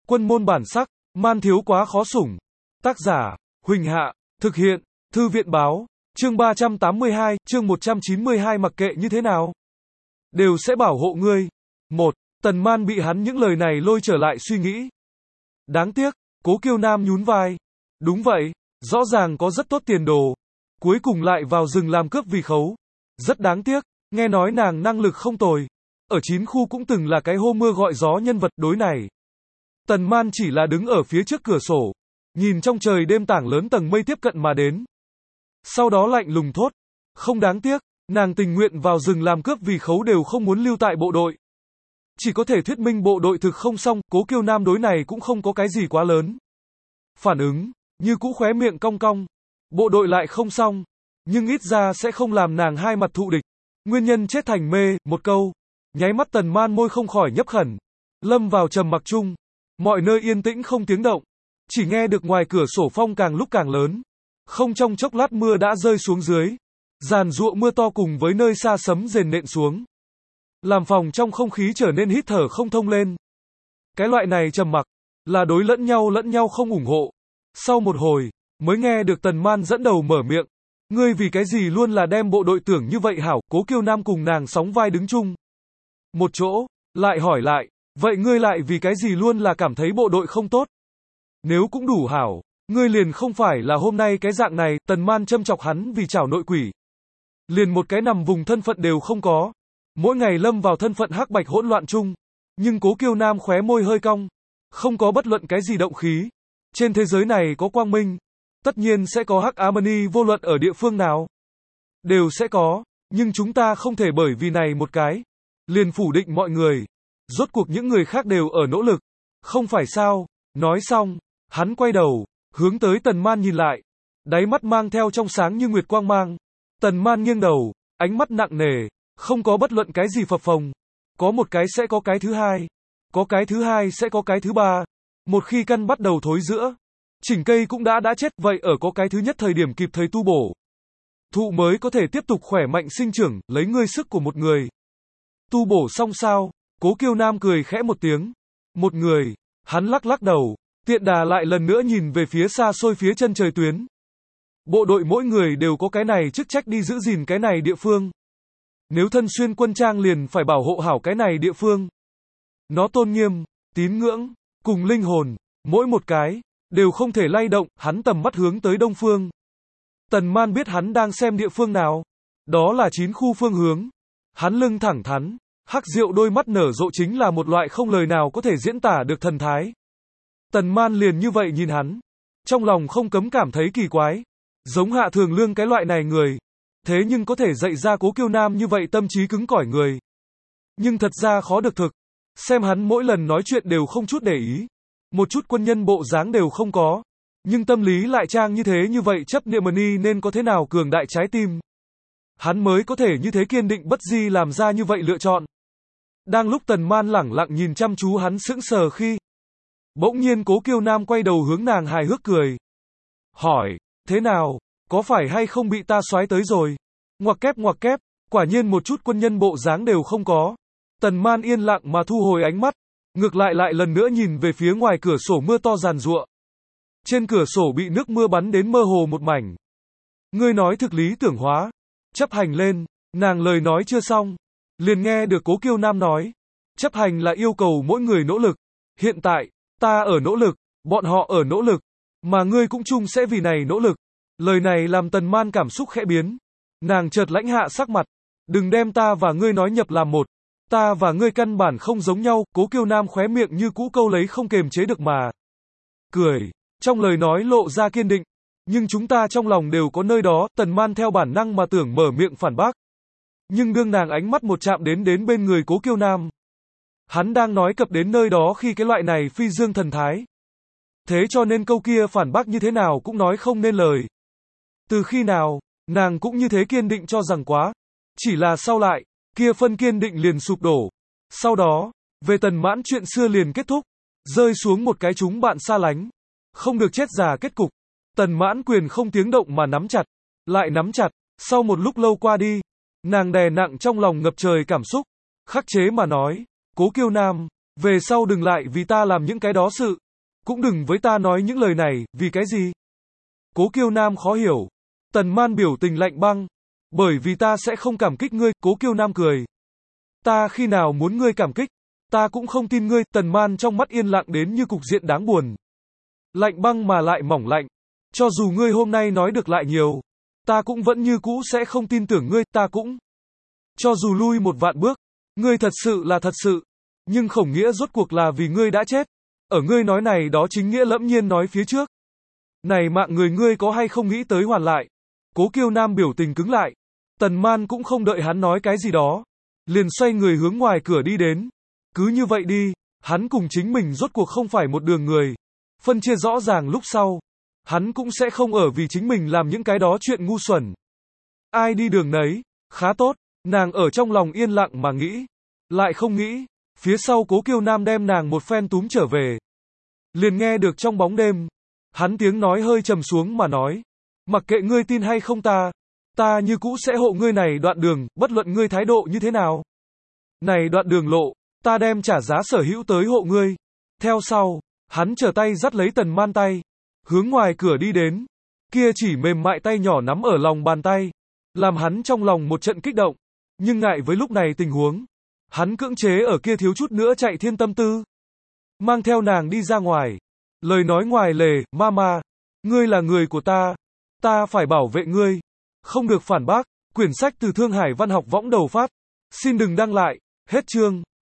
Quân môn bản sắc, man thiếu quá khó sủng. Tác giả, Huỳnh Hạ, thực hiện, Thư viện báo, chương 382, chương 192 mặc kệ như thế nào, đều sẽ bảo hộ ngươi. Một, Tần Man bị hắn những lời này lôi trở lại suy nghĩ. Đáng tiếc, Cố Kiêu Nam nhún vai. Đúng vậy, rõ ràng có rất tốt tiền đồ. Cuối cùng lại vào rừng làm cướp vì khấu. Rất đáng tiếc, nghe nói nàng năng lực không tồi. Ở 9 khu cũng từng là cái hô mưa gọi gió nhân vật đối này. Tần Man chỉ là đứng ở phía trước cửa sổ, nhìn trong trời đêm tảng lớn tầng mây tiếp cận mà đến. Sau đó lạnh lùng thốt, không đáng tiếc, nàng tình nguyện vào rừng làm cướp vì khấu đều không muốn lưu tại bộ đội. Chỉ có thể thuyết minh bộ đội thực không xong, Cố Kiêu Nam đối này cũng không có cái gì quá lớn. Phản ứng, như cũ khóe miệng cong cong. Bộ đội lại không xong, nhưng ít ra sẽ không làm nàng hai mặt thụ địch. Nguyên nhân chết thành mê, một câu. Nháy mắt Tần Man môi không khỏi nhấp khẩn. Lâm vào trầm mặc chung. Mọi nơi yên tĩnh không tiếng động. Chỉ nghe được ngoài cửa sổ phong càng lúc càng lớn. Không trong chốc lát mưa đã rơi xuống dưới. Giàn giụa mưa to cùng với nơi xa sấm rền nện xuống. Làm phòng trong không khí trở nên hít thở không thông lên. Cái loại này trầm mặc, là đối lẫn nhau không ủng hộ. Sau một hồi, mới nghe được Tần Man dẫn đầu mở miệng. Ngươi vì cái gì luôn là đem bộ đội tưởng như vậy hảo, Cố Kiêu Nam cùng nàng sóng vai đứng chung. Một chỗ, lại hỏi lại, vậy ngươi lại vì cái gì luôn là cảm thấy bộ đội không tốt? Nếu cũng đủ hảo, ngươi liền không phải là hôm nay cái dạng này, Tần Man châm chọc hắn vì chảo nội quỷ. Liền một cái nằm vùng thân phận đều không có. Mỗi ngày lâm vào thân phận hắc bạch hỗn loạn chung. Nhưng Cố Kiêu Nam khóe môi hơi cong. Không có bất luận cái gì động khí. Trên thế giới này có quang minh. Tất nhiên sẽ có hắc ám, vô luận ở địa phương nào. Đều sẽ có. Nhưng chúng ta không thể bởi vì này một cái. Liền phủ định mọi người. Rốt cuộc những người khác đều ở nỗ lực. Không phải sao. Nói xong, hắn quay đầu, hướng tới Tần Man nhìn lại. Đáy mắt mang theo trong sáng như nguyệt quang mang. Tần Man nghiêng đầu, ánh mắt nặng nề. Không có bất luận cái gì phập phồng. Có một cái sẽ có cái thứ hai. Có cái thứ hai sẽ có cái thứ ba. Một khi căn bắt đầu thối rữa, chỉnh cây cũng đã chết, vậy ở có cái thứ nhất thời điểm kịp thời tu bổ. Thụ mới có thể tiếp tục khỏe mạnh sinh trưởng, lấy ngươi sức của một người. Tu bổ xong sao? Cố Kiêu Nam cười khẽ một tiếng. Một người, hắn lắc đầu, tiện đà lại lần nữa nhìn về phía xa xôi phía chân trời tuyến. Bộ đội mỗi người đều có cái này chức trách đi giữ gìn cái này địa phương. Nếu thân xuyên quân trang liền phải bảo hộ hảo cái này địa phương. Nó tôn nghiêm, tín ngưỡng, cùng linh hồn, mỗi một cái, đều không thể lay động, hắn tầm mắt hướng tới đông phương. Tần Man biết hắn đang xem địa phương nào. Đó là 9 khu phương hướng. Hắn lưng thẳng thắn, hắc rượu đôi mắt nở rộ chính là một loại không lời nào có thể diễn tả được thần thái. Tần Man liền như vậy nhìn hắn. Trong lòng không cấm cảm thấy kỳ quái. Giống Hạ Thường Lương cái loại này người. Thế nhưng có thể dạy ra Cố Kiêu Nam như vậy tâm trí cứng cỏi người. Nhưng thật ra khó được thực. Xem hắn mỗi lần nói chuyện đều không chút để ý. Một chút quân nhân bộ dáng đều không có. Nhưng tâm lý lại trang như thế như vậy chấp niệm nên có thế nào cường đại trái tim. Hắn mới có thể như thế kiên định bất di làm ra như vậy lựa chọn. Đang lúc Tần Man lẳng lặng nhìn chăm chú hắn sững sờ khi. Bỗng nhiên Cố Kiêu Nam quay đầu hướng nàng hài hước cười. Hỏi, thế nào, có phải hay không bị ta soái tới rồi? Ngoặc kép, quả nhiên một chút quân nhân bộ dáng đều không có. Tần Man yên lặng mà thu hồi ánh mắt, ngược lại lần nữa nhìn về phía ngoài cửa sổ mưa to giàn giụa. Trên cửa sổ bị nước mưa bắn đến mơ hồ một mảnh. Ngươi nói thực lý tưởng hóa, chấp hành lên, nàng lời nói chưa xong, liền nghe được Cố Kiêu Nam nói, chấp hành là yêu cầu mỗi người nỗ lực. Hiện tại, ta ở nỗ lực, bọn họ ở nỗ lực, mà ngươi cũng chung sẽ vì này nỗ lực. Lời này làm Tần Man cảm xúc khẽ biến. Nàng chợt lãnh hạ sắc mặt. Đừng đem ta và ngươi nói nhập làm một. Ta và ngươi căn bản không giống nhau. Cố Kiêu Nam khóe miệng như cũ câu lấy không kềm chế được mà cười. Trong lời nói lộ ra kiên định. Nhưng chúng ta trong lòng đều có nơi đó. Tần Man theo bản năng mà tưởng mở miệng phản bác. Nhưng đương nàng ánh mắt một chạm đến bên người Cố Kiêu Nam. Hắn đang nói cập đến nơi đó khi cái loại này phi dương thần thái. Thế cho nên câu kia phản bác như thế nào cũng nói không nên lời. Từ khi nào, nàng cũng như thế kiên định cho rằng quá. Chỉ là sau lại, kia phân kiên định liền sụp đổ. Sau đó, về Tần Mãn chuyện xưa liền kết thúc. Rơi xuống một cái chúng bạn xa lánh. Không được chết già kết cục. Tần Mãn Quyền không tiếng động mà nắm chặt. Lại nắm chặt. Sau một lúc lâu qua đi, nàng đè nặng trong lòng ngập trời cảm xúc. Khắc chế mà nói. Cố Kiêu Nam, Về sau đừng lại vì ta làm những cái đó sự. Cũng đừng với ta nói những lời này, vì cái gì? Cố Kiêu Nam khó hiểu. Tần Man biểu tình lạnh băng. Bởi vì ta sẽ không cảm kích ngươi, Cố Kiêu Nam cười. Ta khi nào muốn ngươi cảm kích? Ta cũng không tin ngươi, Tần Man trong mắt yên lặng đến như cục diện đáng buồn. Lạnh băng mà lại mỏng lạnh. Cho dù ngươi hôm nay nói được lại nhiều, ta cũng vẫn như cũ sẽ không tin tưởng ngươi, ta cũng. Cho dù lui một vạn bước, ngươi thật sự là thật sự. Nhưng không nghĩa rốt cuộc là vì ngươi đã chết. Ở ngươi nói này đó chính nghĩa lẫm nhiên nói phía trước. Này mạng người ngươi có hay không nghĩ tới hoàn lại? Cố Kiêu Nam biểu tình cứng lại. Tần Man cũng không đợi hắn nói cái gì đó. Liền xoay người hướng ngoài cửa đi đến. Cứ như vậy đi, hắn cùng chính mình rốt cuộc không phải một đường người. Phân chia rõ ràng lúc sau. Hắn cũng sẽ không ở vì chính mình làm những cái đó chuyện ngu xuẩn. Ai đi đường nấy, khá tốt, nàng ở trong lòng yên lặng mà nghĩ. Lại không nghĩ, phía sau Cố Kiêu Nam đem nàng một phen túm trở về. Liền nghe được trong bóng đêm, hắn tiếng nói hơi trầm xuống mà nói. Mặc kệ ngươi tin hay không ta như cũ sẽ hộ ngươi này đoạn đường, bất luận ngươi thái độ như thế nào. Này đoạn đường lộ, ta đem trả giá sở hữu tới hộ ngươi. Theo sau, hắn trở tay dắt lấy Tần Man tay, hướng ngoài cửa đi đến. Kia chỉ mềm mại tay nhỏ nắm ở lòng bàn tay, làm hắn trong lòng một trận kích động. Nhưng ngại với lúc này tình huống, hắn cưỡng chế ở kia thiếu chút nữa chạy thiên tâm tư. Mang theo nàng đi ra ngoài. Lời nói ngoài lề, mama, ngươi là người của ta phải bảo vệ ngươi. Không được phản bác. Quyển sách từ Thương Hải Văn học võng đầu phát. Xin đừng đăng lại. Hết chương.